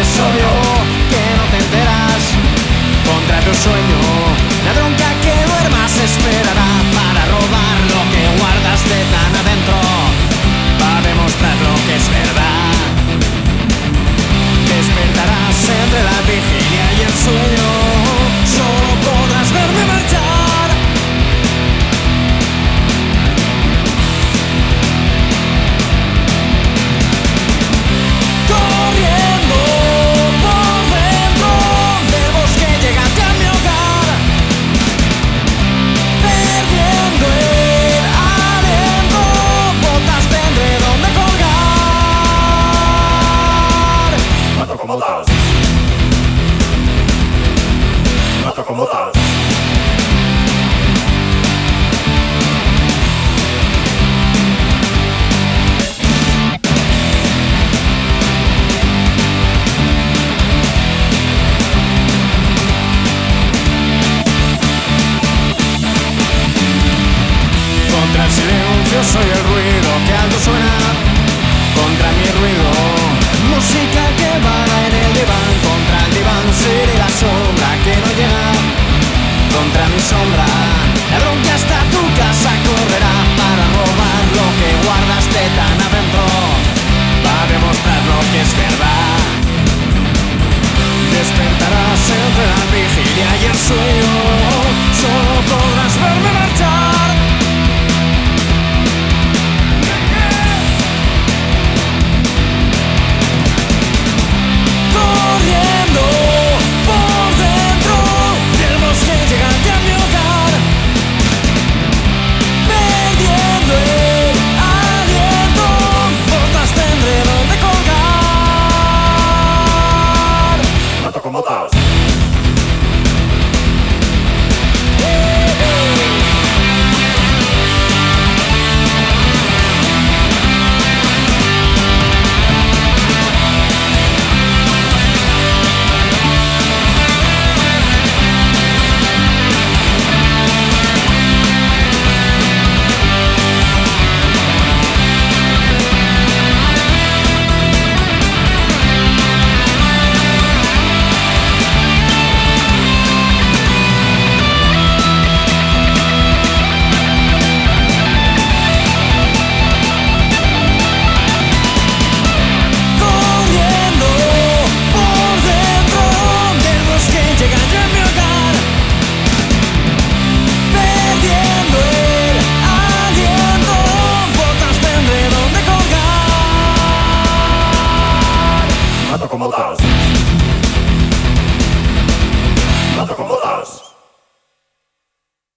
es obvio que no te enteras. Contra tu sueño, ladrón que duermas esperará para robar lo que guardaste tan adentro, para demostrar lo que es verdad. Despertarás entre la vigilia y el sueño, solo podrás verme marchar. Corriendo por dentro del bosque, llegando a mi hogar, perdiendo el aliento, botas tendré donde colgar. Mato como otros. Mato como otros. Contra el silencio soy el ruido que alto suena, contra mi ruido, música que vaga en el diván. Contra el diván seré la sombra que no llega, contra mi sombra, ladrón que hasta tu casa correrá para robar lo que guardaste tan adentro, para demostrar lo que es verdad.